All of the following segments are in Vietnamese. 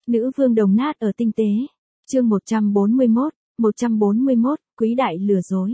Nữ vương đồng nát ở tinh tế. Chương 141, Quý đại lừa dối.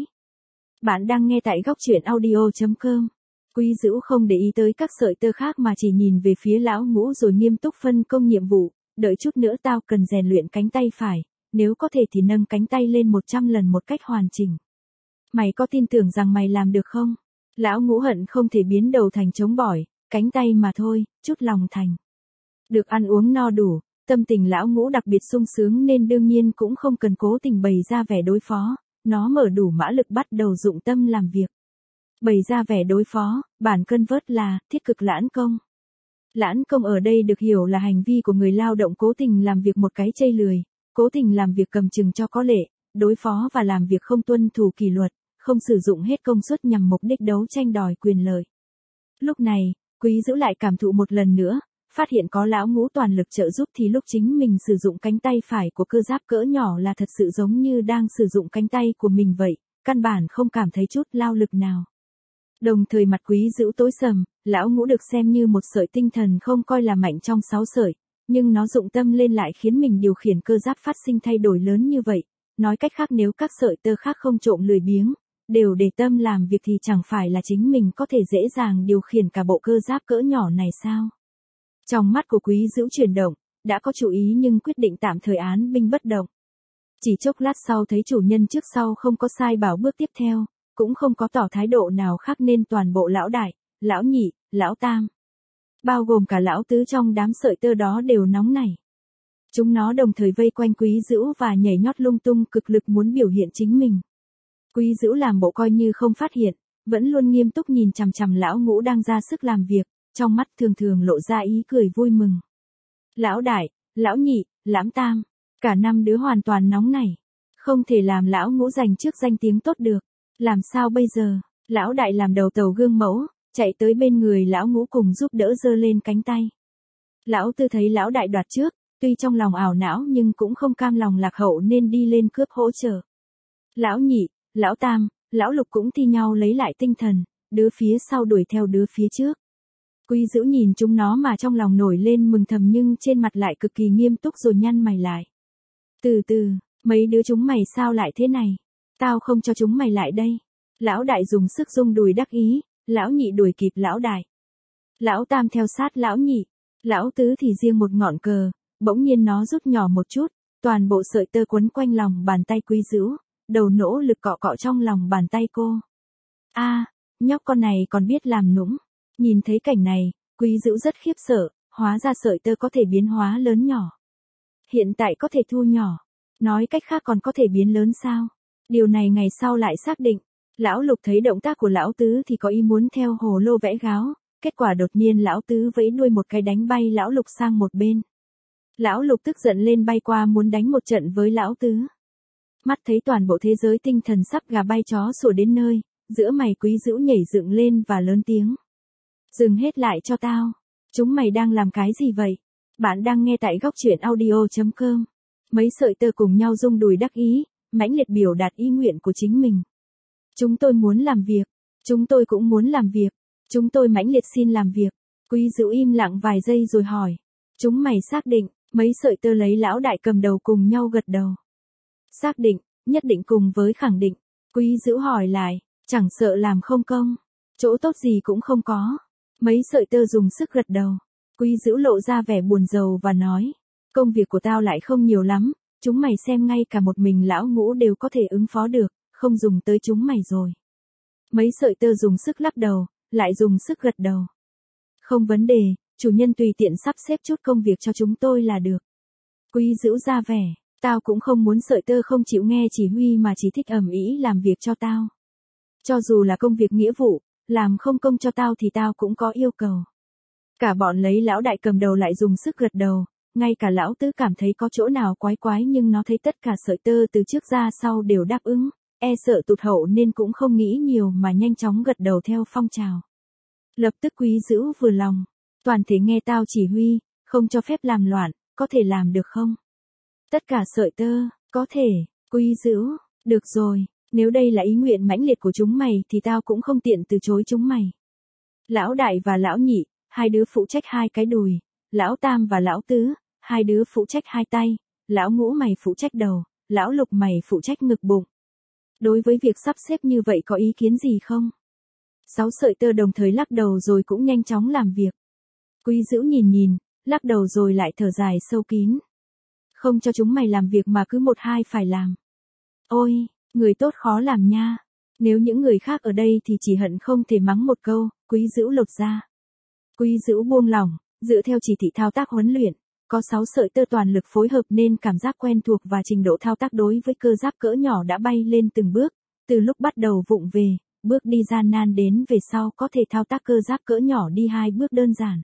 Bạn đang nghe tại góc truyện audio.com. Quý Dữu không để ý tới các sợi tơ khác mà chỉ nhìn về phía lão Ngũ rồi nghiêm túc phân công nhiệm vụ, đợi chút nữa tao cần rèn luyện cánh tay phải, nếu có thể thì nâng cánh tay lên 100 lần một cách hoàn chỉnh. Mày có tin tưởng rằng mày làm được không? Lão Ngũ hận không thể biến đầu thành trống bỏi, cánh tay mà thôi, chút lòng thành. Được ăn uống no đủ, tâm tình lão Ngũ đặc biệt sung sướng nên đương nhiên cũng không cần cố tình bày ra vẻ đối phó, nó mở đủ mã lực bắt đầu dụng tâm làm việc. Bày ra vẻ đối phó, bản cân vớt là thiết cực lãn công. Lãn công ở đây được hiểu là hành vi của người lao động cố tình làm việc một cái chây lười, cố tình làm việc cầm chừng cho có lệ, đối phó và làm việc không tuân thủ kỷ luật, không sử dụng hết công suất nhằm mục đích đấu tranh đòi quyền lợi. Lúc này, Quý Dữu lại cảm thụ một lần nữa, phát hiện có lão Ngũ toàn lực trợ giúp thì lúc chính mình sử dụng cánh tay phải của cơ giáp cỡ nhỏ là thật sự giống như đang sử dụng cánh tay của mình vậy, căn bản không cảm thấy chút lao lực nào. Đồng thời mặt Quý Dữu tối sầm, lão Ngũ được xem như một sợi tinh thần không coi là mạnh trong 6 sợi, nhưng nó dụng tâm lên lại khiến mình điều khiển cơ giáp phát sinh thay đổi lớn như vậy. Nói cách khác nếu các sợi tơ khác không trộm lười biếng, đều để tâm làm việc thì chẳng phải là chính mình có thể dễ dàng điều khiển cả bộ cơ giáp cỡ nhỏ này sao? Trong mắt của Quý Dữu chuyển động, đã có chủ ý nhưng quyết định tạm thời án binh bất động. Chỉ chốc lát sau thấy chủ nhân trước sau không có sai bảo bước tiếp theo, cũng không có tỏ thái độ nào khác nên toàn bộ lão đại, lão nhị, lão tam, bao gồm cả lão tứ trong đám sợi tơ đó đều nóng nảy. Chúng nó đồng thời vây quanh Quý Dữu và nhảy nhót lung tung cực lực muốn biểu hiện chính mình. Quý Dữu làm bộ coi như không phát hiện, vẫn luôn nghiêm túc nhìn chằm chằm lão Ngũ đang ra sức làm việc, trong mắt thường thường lộ ra ý cười vui mừng. Lão đại, lão nhị, lão tam, cả 5 đứa hoàn toàn nóng nảy, không thể làm lão Ngũ giành trước danh tiếng tốt được. Làm sao bây giờ? Lão đại làm đầu tàu gương mẫu, chạy tới bên người lão Ngũ cùng giúp đỡ giơ lên cánh tay. Lão tư thấy lão đại đoạt trước, tuy trong lòng ảo não nhưng cũng không cam lòng lạc hậu nên đi lên cướp hỗ trợ. Lão nhị, lão tam, lão lục cũng thi nhau lấy lại tinh thần, đứa phía sau đuổi theo đứa phía trước. Quý Dữu nhìn chúng nó mà trong lòng nổi lên mừng thầm nhưng trên mặt lại cực kỳ nghiêm túc rồi nhăn mày lại. Từ từ, mấy đứa chúng mày sao lại thế này? Tao không cho chúng mày lại đây. Lão đại dùng sức rung đùi đắc ý, lão nhị đuổi kịp lão đại. Lão tam theo sát lão nhị, lão tứ thì riêng một ngọn cờ, bỗng nhiên nó rút nhỏ một chút, toàn bộ sợi tơ quấn quanh lòng bàn tay Quý Dữu, đầu nỗ lực cọ cọ trong lòng bàn tay cô. Nhóc con này còn biết làm nũng. Nhìn thấy cảnh này, Quý Dữu rất khiếp sợ, hóa ra sợi tơ có thể biến hóa lớn nhỏ. Hiện tại có thể thu nhỏ, nói cách khác còn có thể biến lớn sao? Điều này ngày sau lại xác định. Lão lục thấy động tác của lão tứ thì có ý muốn theo hồ lô vẽ gáo, kết quả đột nhiên lão tứ vẫy đuôi một cái đánh bay lão lục sang một bên. Lão lục tức giận lên bay qua muốn đánh một trận với lão tứ. Mắt thấy toàn bộ thế giới tinh thần sắp gà bay chó sủa đến nơi, giữa mày Quý Dữu nhảy dựng lên và lớn tiếng. Dừng hết lại cho tao. Chúng mày đang làm cái gì vậy? Bạn đang nghe tại góc truyện audio.com. Mấy sợi tơ cùng nhau rung đùi đắc ý, mãnh liệt biểu đạt ý nguyện của chính mình. Chúng tôi muốn làm việc. Chúng tôi cũng muốn làm việc. Chúng tôi mãnh liệt xin làm việc. Quý Dữu im lặng vài giây rồi hỏi. Chúng mày xác định, mấy sợi tơ lấy lão đại cầm đầu cùng nhau gật đầu. Xác định, nhất định cùng với khẳng định. Quý Dữu hỏi lại, chẳng sợ làm không công. Chỗ tốt gì cũng không có. Mấy sợi tơ dùng sức gật đầu. Quý Dữu lộ ra vẻ buồn rầu và nói. Công việc của tao lại không nhiều lắm. Chúng mày xem ngay cả một mình lão Ngũ đều có thể ứng phó được, không dùng tới chúng mày rồi. Mấy sợi tơ dùng sức lắc đầu, lại dùng sức gật đầu. Không vấn đề, chủ nhân tùy tiện sắp xếp chút công việc cho chúng tôi là được. Quý Dữu ra vẻ, tao cũng không muốn sợi tơ không chịu nghe chỉ huy mà chỉ thích ầm ĩ làm việc cho tao. Cho dù là công việc nghĩa vụ, làm không công cho tao thì tao cũng có yêu cầu. Cả bọn lấy lão đại cầm đầu lại dùng sức gật đầu. Ngay cả lão tứ cảm thấy có chỗ nào quái quái nhưng nó thấy tất cả sợi tơ từ trước ra sau đều đáp ứng, sợ tụt hậu nên cũng không nghĩ nhiều mà nhanh chóng gật đầu theo phong trào. Lập tức Quý Dữu vừa lòng, toàn thể nghe tao chỉ huy, không cho phép làm loạn, có thể làm được không? Tất cả sợi tơ, có thể. Quý Dữu, được rồi, nếu đây là ý nguyện mãnh liệt của chúng mày thì tao cũng không tiện từ chối chúng mày. Lão đại và lão nhị, hai đứa phụ trách hai cái đùi, lão tam và lão tứ, Hai đứa phụ trách hai tay, lão Ngũ mày phụ trách đầu, lão Lục mày phụ trách ngực bụng. Đối với việc sắp xếp như vậy có ý kiến gì không? 6 sợi tơ đồng thời lắc đầu rồi cũng nhanh chóng làm việc. Quý Dữu nhìn, lắc đầu rồi lại thở dài sâu kín. Không cho chúng mày làm việc mà cứ một hai phải làm. Ôi, người tốt khó làm nha. Nếu những người khác ở đây thì chỉ hận không thể mắng một câu, Quý Dữu lột ra. Quý Dữu buông lỏng, dựa theo chỉ thị thao tác huấn luyện, có 6 sợi tơ toàn lực phối hợp nên cảm giác quen thuộc và trình độ thao tác đối với cơ giáp cỡ nhỏ đã bay lên từng bước, từ lúc bắt đầu vụng về, bước đi gian nan đến về sau có thể thao tác cơ giáp cỡ nhỏ đi 2 bước đơn giản.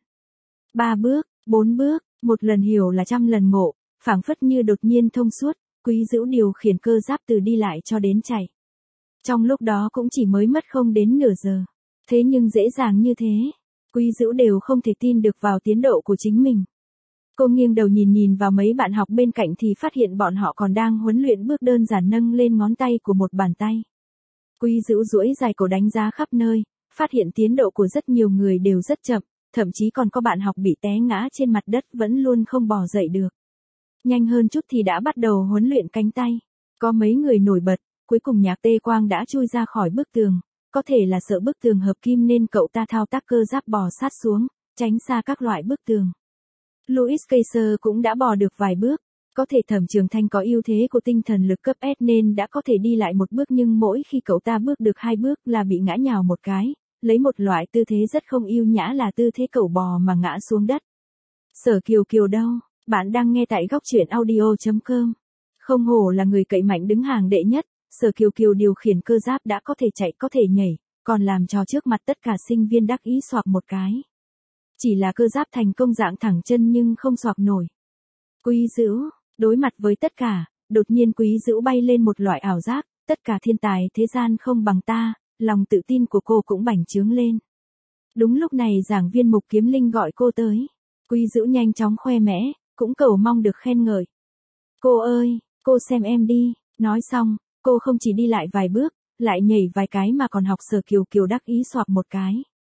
3 bước, 4 bước, một lần hiểu là trăm lần ngộ, phảng phất như đột nhiên thông suốt, Quý Dữu điều khiển cơ giáp từ đi lại cho đến chạy. Trong lúc đó cũng chỉ mới mất không đến nửa giờ. Thế nhưng dễ dàng như thế, Quý Dữu đều không thể tin được vào tiến độ của chính mình. Cô nghiêng đầu nhìn vào mấy bạn học bên cạnh thì phát hiện bọn họ còn đang huấn luyện bước đơn giản nâng lên ngón tay của một bàn tay. Quý Dữu duỗi dài cổ đánh giá khắp nơi, phát hiện tiến độ của rất nhiều người đều rất chậm, thậm chí còn có bạn học bị té ngã trên mặt đất vẫn luôn không bò dậy được. Nhanh hơn chút thì đã bắt đầu huấn luyện cánh tay. Có mấy người nổi bật, cuối cùng Nhạc Tê Quang đã chui ra khỏi bức tường, có thể là sợ bức tường hợp kim nên cậu ta thao tác cơ giáp bò sát xuống, tránh xa các loại bức tường. Louis Kaiser cũng đã bò được vài bước, có thể Thẩm Trường Thanh có ưu thế của tinh thần lực cấp S nên đã có thể đi lại một bước nhưng mỗi khi cậu ta bước được 2 bước là bị ngã nhào một cái, lấy một loại tư thế rất không yêu nhã là tư thế cẩu bò mà ngã xuống đất. Sở Kiều Kiều đâu? Bạn đang nghe tại góc truyện audio.com. Không hổ là người cậy mạnh đứng hàng đệ nhất, Sở Kiều Kiều điều khiển cơ giáp đã có thể chạy có thể nhảy, còn làm trò trước mặt tất cả sinh viên đắc ý xoạc một cái. Chỉ là cơ giáp thành công dạng thẳng chân nhưng không xoạc nổi. Quý Dữu, đối mặt với tất cả, đột nhiên Quý Dữu bay lên một loại ảo giác, tất cả thiên tài thế gian không bằng ta, lòng tự tin của cô cũng bành trướng lên. Đúng lúc này giảng viên Mục Kiếm Linh gọi cô tới. Quý Dữu nhanh chóng khoe mẽ, cũng cầu mong được khen ngợi. Cô ơi, cô xem em đi, nói xong, cô không chỉ đi lại vài bước, lại nhảy vài cái mà còn học Sở Kiều Kiều đắc ý xoạc một cái.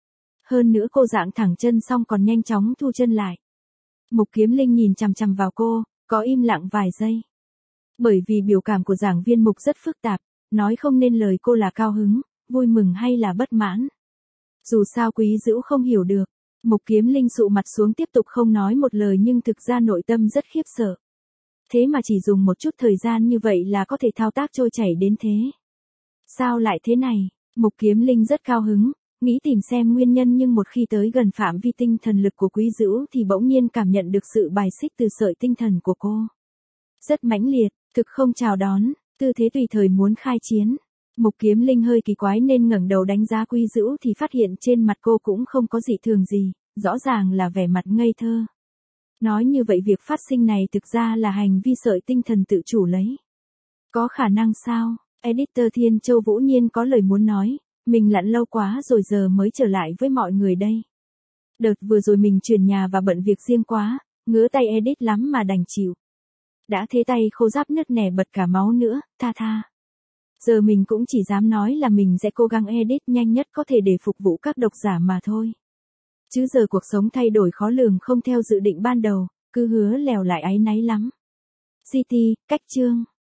Hơn nữa cô dạng thẳng chân xong còn nhanh chóng thu chân lại. Mục Kiếm Linh nhìn chằm chằm vào cô, có im lặng vài giây. Bởi vì biểu cảm của giảng viên Mục rất phức tạp, nói không nên lời cô là cao hứng, vui mừng hay là bất mãn. Dù sao Quý Dữu không hiểu được, Mục Kiếm Linh sụ mặt xuống tiếp tục không nói một lời nhưng thực ra nội tâm rất khiếp sợ. Thế mà chỉ dùng một chút thời gian như vậy là có thể thao tác trôi chảy đến thế. Sao lại thế này? Mục Kiếm Linh rất cao hứng, nghĩ tìm xem nguyên nhân nhưng một khi tới gần phạm vi tinh thần lực của Quý Dữu thì bỗng nhiên cảm nhận được sự bài xích từ sợi tinh thần của cô. Rất mãnh liệt, thực không chào đón, tư thế tùy thời muốn khai chiến. Mục Kiếm Linh hơi kỳ quái nên ngẩng đầu đánh giá Quý Dữu thì phát hiện trên mặt cô cũng không có gì thường gì, rõ ràng là vẻ mặt ngây thơ. Nói như vậy việc phát sinh này thực ra là hành vi sợi tinh thần tự chủ lấy. Có khả năng sao? Editor Thiên Châu Vũ Nhiên có lời muốn nói, mình lặn lâu quá rồi giờ mới trở lại với mọi người đây. Đợt vừa rồi mình chuyển nhà và bận việc riêng quá, ngứa tay edit lắm mà đành chịu. Đã thế tay khô ráp nứt nẻ bật cả máu nữa, tha. Giờ mình cũng chỉ dám nói là mình sẽ cố gắng edit nhanh nhất có thể để phục vụ các độc giả mà thôi. Chứ giờ cuộc sống thay đổi khó lường không theo dự định ban đầu, cứ hứa lèo lại áy náy lắm. GT, cách chương.